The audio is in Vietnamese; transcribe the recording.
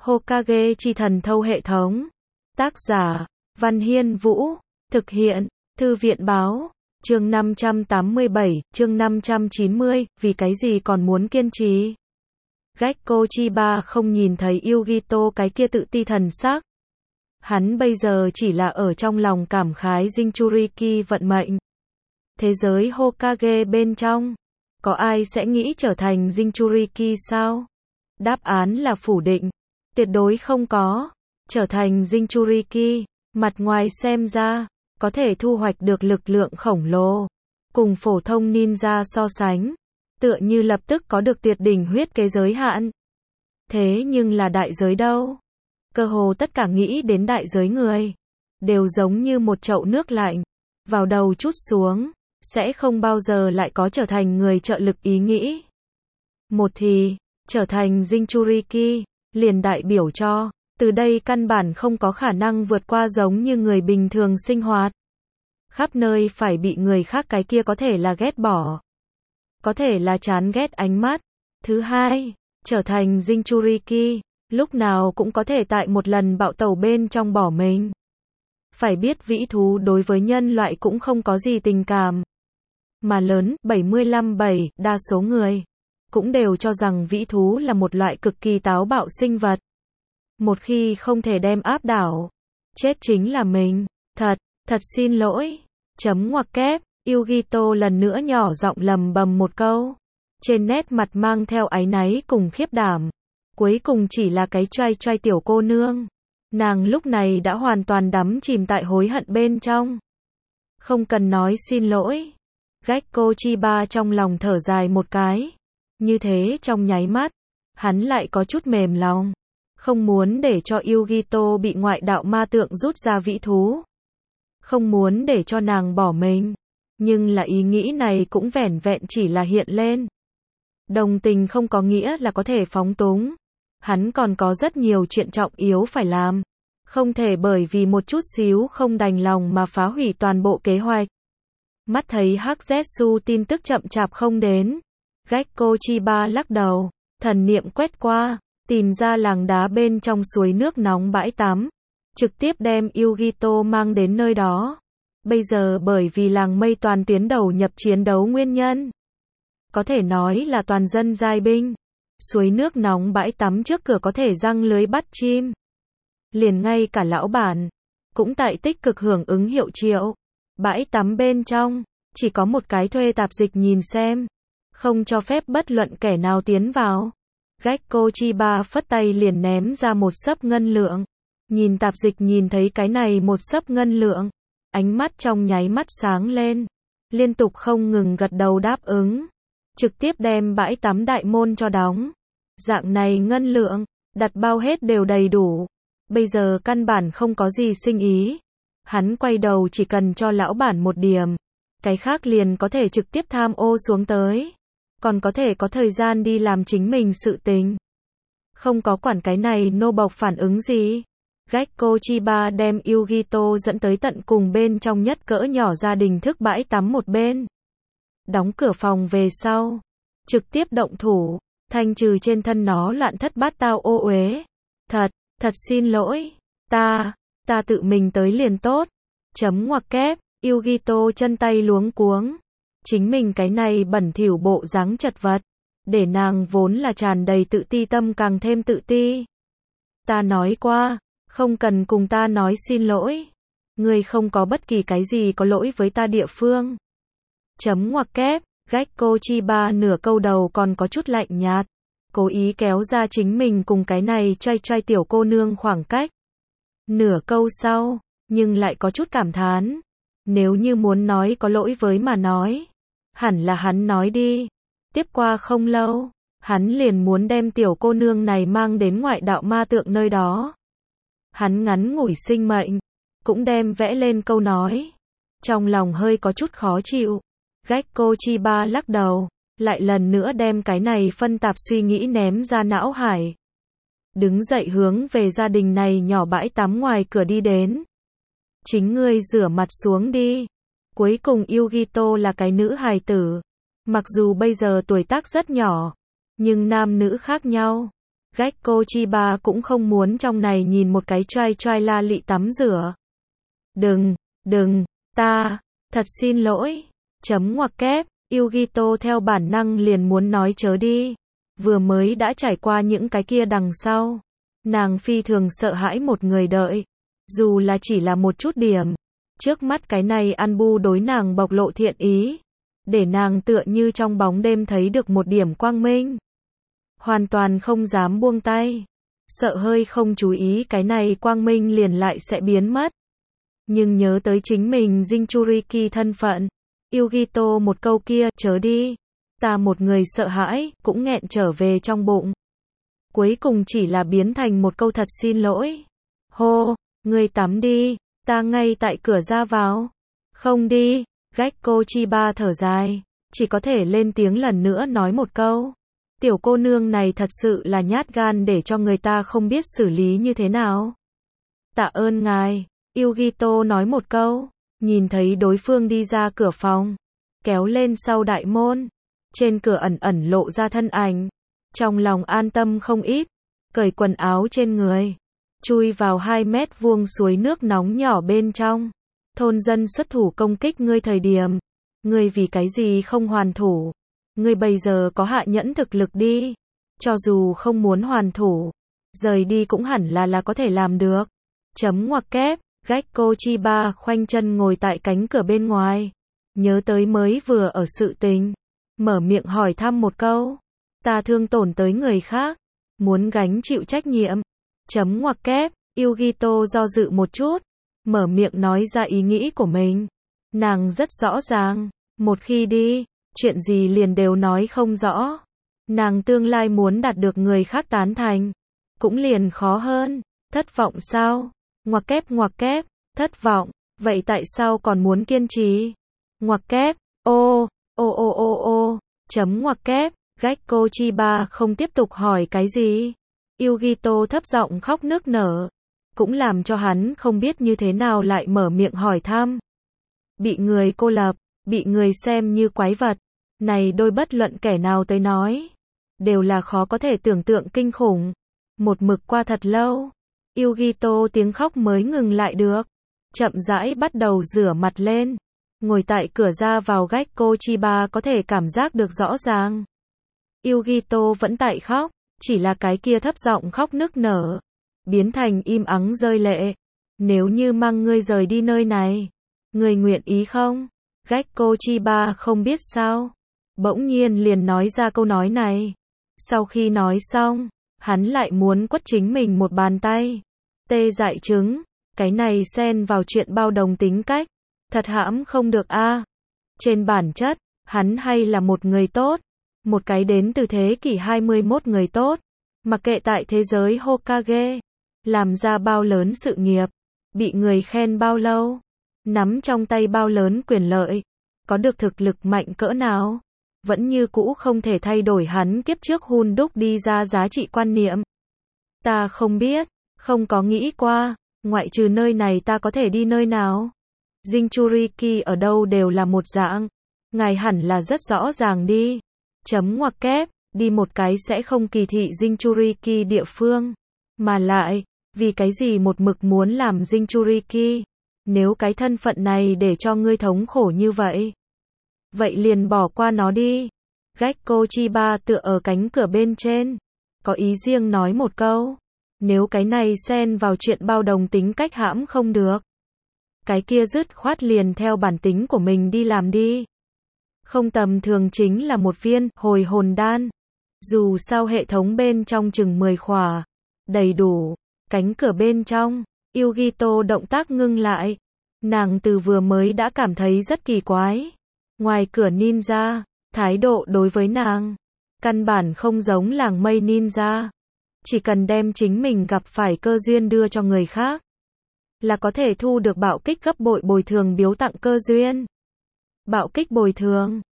Hokage chi thần thâu hệ thống. Tác giả, Văn Hiên Vũ. Thực hiện, Thư viện báo. Chương 587, chương 590, vì cái gì còn muốn kiên trì? Gekko Chiba không nhìn thấy Yugito cái kia tự ti thần sắc. Hắn bây giờ chỉ là ở trong lòng cảm khái Jinchuriki vận mệnh. Thế giới Hokage bên trong, có ai sẽ nghĩ trở thành Jinchuriki sao? Đáp án là phủ định. Tuyệt đối không có. Trở thành Jinchuriki, mặt ngoài xem ra, có thể thu hoạch được lực lượng khổng lồ. Cùng phổ thông ninja so sánh, tựa như lập tức có được tuyệt đỉnh huyết kế giới hạn. Thế nhưng là đại giới đâu? Cơ hồ tất cả nghĩ đến đại giới người, đều giống như một chậu nước lạnh, vào đầu trút xuống, sẽ không bao giờ lại có trở thành người trợ lực ý nghĩ. Một thì, trở thành Jinchuriki, liền đại biểu cho, từ đây căn bản không có khả năng vượt qua giống như người bình thường sinh hoạt. Khắp nơi phải bị người khác cái kia có thể là ghét bỏ, có thể là chán ghét ánh mắt. Thứ hai, trở thành Jinchuriki, lúc nào cũng có thể tại một lần bạo tẩu bên trong bỏ mình. Phải biết vĩ thú đối với nhân loại cũng không có gì tình cảm. Mà lớn, 75-7, đa số người cũng đều cho rằng vĩ thú là một loại cực kỳ táo bạo sinh vật. Một khi không thể đem áp đảo, chết chính là mình. Thật xin lỗi. Chấm ngoặc kép, Yugito lần nữa nhỏ giọng lầm bầm một câu. Trên nét mặt mang theo áy náy cùng khiếp đảm. Cuối cùng chỉ là cái choai tiểu cô nương. Nàng lúc này đã hoàn toàn đắm chìm tại hối hận bên trong. Không cần nói xin lỗi. Gekko Chiba trong lòng thở dài một cái. Như thế trong nháy mắt, hắn lại có chút mềm lòng. Không muốn để cho Yugito bị ngoại đạo ma tượng rút ra vĩ thú. Không muốn để cho nàng bỏ mình. Nhưng là ý nghĩ này cũng vẻn vẹn chỉ là hiện lên. Đồng tình không có nghĩa là có thể phóng túng. Hắn còn có rất nhiều chuyện trọng yếu phải làm. Không thể bởi vì một chút xíu không đành lòng mà phá hủy toàn bộ kế hoạch. Mắt thấy Hắc Zetsu tin tức chậm chạp không đến. Gekko Chiba lắc đầu, thần niệm quét qua, tìm ra làng đá bên trong suối nước nóng bãi tắm. Trực tiếp đem Yugito mang đến nơi đó. Bây giờ bởi vì làng mây toàn tuyến đầu nhập chiến đấu nguyên nhân, có thể nói là toàn dân giai binh. Suối nước nóng bãi tắm trước cửa có thể giăng lưới bắt chim. Liền ngay cả lão bản cũng tại tích cực hưởng ứng hiệu triệu. Bãi tắm bên trong chỉ có một cái thuê tạp dịch nhìn xem, không cho phép bất luận kẻ nào tiến vào. Gekko Chiba phất tay liền ném ra một xấp ngân lượng. Nhìn tạp dịch nhìn thấy cái này một xấp ngân lượng, ánh mắt trong nháy mắt sáng lên, liên tục không ngừng gật đầu đáp ứng. Trực tiếp đem bãi tắm đại môn cho đóng. Dạng này ngân lượng, đặt bao hết đều đầy đủ. Bây giờ căn bản không có gì sinh ý. Hắn quay đầu chỉ cần cho lão bản một điểm, cái khác liền có thể trực tiếp tham ô xuống tới. Còn có thể có thời gian đi làm chính mình sự tình. Không có quản cái này nô bộc phản ứng gì. Gekko Chiba đem Yugito dẫn tới tận cùng bên trong nhất cỡ nhỏ gia đình thức bãi tắm một bên. Đóng cửa phòng về sau, trực tiếp động thủ, thanh trừ trên thân nó loạn thất bát tao ô uế. Thật xin lỗi, ta tự mình tới liền tốt. Chấm ngoặc kép, Yugito chân tay luống cuống. Chính mình cái này bẩn thỉu bộ dáng chật vật, để nàng vốn là tràn đầy tự ti tâm càng thêm tự ti. Ta nói qua, không cần cùng ta nói xin lỗi. Ngươi không có bất kỳ cái gì có lỗi với ta địa phương. Chấm ngoặc kép, Gekko Chiba nửa câu đầu còn có chút lạnh nhạt, cố ý kéo ra chính mình cùng cái này choai tiểu cô nương khoảng cách. Nửa câu sau, nhưng lại có chút cảm thán. Nếu như muốn nói có lỗi với mà nói, hẳn là hắn nói đi. Tiếp qua không lâu, hắn liền muốn đem tiểu cô nương này mang đến ngoại đạo ma tượng nơi đó. Hắn ngắn ngủi sinh mệnh, cũng đem vẽ lên câu nói. Trong lòng hơi có chút khó chịu. Gekko Chiba lắc đầu, lại lần nữa đem cái này phân tạp suy nghĩ ném ra não hải. Đứng dậy hướng về gia đình này nhỏ bãi tắm ngoài cửa đi đến. Chính ngươi rửa mặt xuống đi. Cuối cùng Yugito là cái nữ hài tử. Mặc dù bây giờ tuổi tác rất nhỏ, nhưng nam nữ khác nhau. Gecko Chiba cũng không muốn trong này nhìn một cái trai la lị tắm rửa. Đừng, thật xin lỗi. Chấm ngoặc kép, Yugito theo bản năng liền muốn nói chớ đi. Vừa mới đã trải qua những cái kia đằng sau. Nàng phi thường sợ hãi một người đợi. Dù là chỉ là một chút điểm. Trước mắt cái này Anbu đối nàng bộc lộ thiện ý. Để nàng tựa như trong bóng đêm thấy được một điểm quang minh. Hoàn toàn không dám buông tay. Sợ hơi không chú ý cái này quang minh liền lại sẽ biến mất. Nhưng nhớ tới chính mình Jinchuriki thân phận. Yugito một câu kia, chớ đi. Ta một người sợ hãi, cũng nghẹn trở về trong bụng. Cuối cùng chỉ là biến thành một câu thật xin lỗi. Hô, ngươi tắm đi, ta ngay tại cửa ra vào. Không đi, Gecko Chiba thở dài, chỉ có thể lên tiếng lần nữa nói một câu. Tiểu cô nương này thật sự là nhát gan để cho người ta không biết xử lý như thế nào. Tạ ơn ngài, Yugito nói một câu, nhìn thấy đối phương đi ra cửa phòng, kéo lên sau đại môn, trên cửa ẩn lộ ra thân ảnh, trong lòng an tâm không ít, cởi quần áo trên người, chui vào 2 mét vuông suối nước nóng nhỏ bên trong. Thôn dân xuất thủ công kích ngươi thời điểm, ngươi vì cái gì không hoàn thủ? Ngươi bây giờ có hạ nhẫn thực lực đi, cho dù không muốn hoàn thủ, rời đi cũng hẳn là có thể làm được. Chấm ngoặc kép, Gecko Chiba khoanh chân ngồi tại cánh cửa bên ngoài, nhớ tới mới vừa ở sự tình, mở miệng hỏi thăm một câu. Ta thương tổn tới người khác, muốn gánh chịu trách nhiệm. Chấm ngoặc kép, Yugito do dự một chút, mở miệng nói ra ý nghĩ của mình. Nàng rất rõ ràng, một khi đi, chuyện gì liền đều nói không rõ. Nàng tương lai muốn đạt được người khác tán thành, cũng liền khó hơn. Thất vọng sao? Ngoặc kép, thất vọng, vậy tại sao còn muốn kiên trì? Ngoặc kép, ô, chấm ngoặc kép, Gecko Chiba không tiếp tục hỏi cái gì. Yugito thấp giọng khóc nức nở, cũng làm cho hắn không biết như thế nào lại mở miệng hỏi thăm. Bị người cô lập, bị người xem như quái vật, này đôi bất luận kẻ nào tới nói, đều là khó có thể tưởng tượng kinh khủng. Một mực qua thật lâu, Yugito tiếng khóc mới ngừng lại được, chậm rãi bắt đầu rửa mặt lên, ngồi tại cửa ra vào. Gecko Chiba có thể cảm giác được rõ ràng. Yugito vẫn tại khóc, chỉ là cái kia thấp giọng khóc nức nở, biến thành im ắng rơi lệ. Nếu như mang ngươi rời đi nơi này, ngươi nguyện ý không? Gecko Chiba không biết sao, bỗng nhiên liền nói ra câu nói này. Sau khi nói xong, hắn lại muốn quất chính mình một bàn tay. Tê dại trứng, cái này xen vào chuyện bao đồng tính cách, thật hãm không được a. Trên bản chất, hắn hay là một người tốt, một cái đến từ thế kỷ 21 người tốt, mặc kệ tại thế giới Hokage, làm ra bao lớn sự nghiệp, bị người khen bao lâu, nắm trong tay bao lớn quyền lợi, có được thực lực mạnh cỡ nào, vẫn như cũ không thể thay đổi hắn kiếp trước hun đúc đi ra giá trị quan niệm. Ta không biết, không có nghĩ qua, ngoại trừ nơi này ta có thể đi nơi nào? Jinchuriki ở đâu đều là một dạng, ngài hẳn là rất rõ ràng đi. Chấm ngoặc kép, đi một cái sẽ không kỳ thị Jinchuriki địa phương, mà lại, vì cái gì một mực muốn làm Jinchuriki? Nếu cái thân phận này để cho ngươi thống khổ như vậy, vậy liền bỏ qua nó đi. Gecko Chiba tựa ở cánh cửa bên trên, có ý riêng nói một câu. Nếu cái này xen vào chuyện bao đồng tính cách hãm không được, cái kia dứt khoát liền theo bản tính của mình đi làm đi. Không tầm thường chính là một viên hồi hồn đan. Dù sao hệ thống bên trong chừng 10 khỏa, đầy đủ. Cánh cửa bên trong, Yugito động tác ngưng lại. Nàng từ vừa mới đã cảm thấy rất kỳ quái. Ngoài cửa ninja, thái độ đối với nàng, căn bản không giống làng mây ninja. Chỉ cần đem chính mình gặp phải cơ duyên đưa cho người khác, là có thể thu được bạo kích gấp bội bồi thường biếu tặng cơ duyên. Bạo kích bồi thường,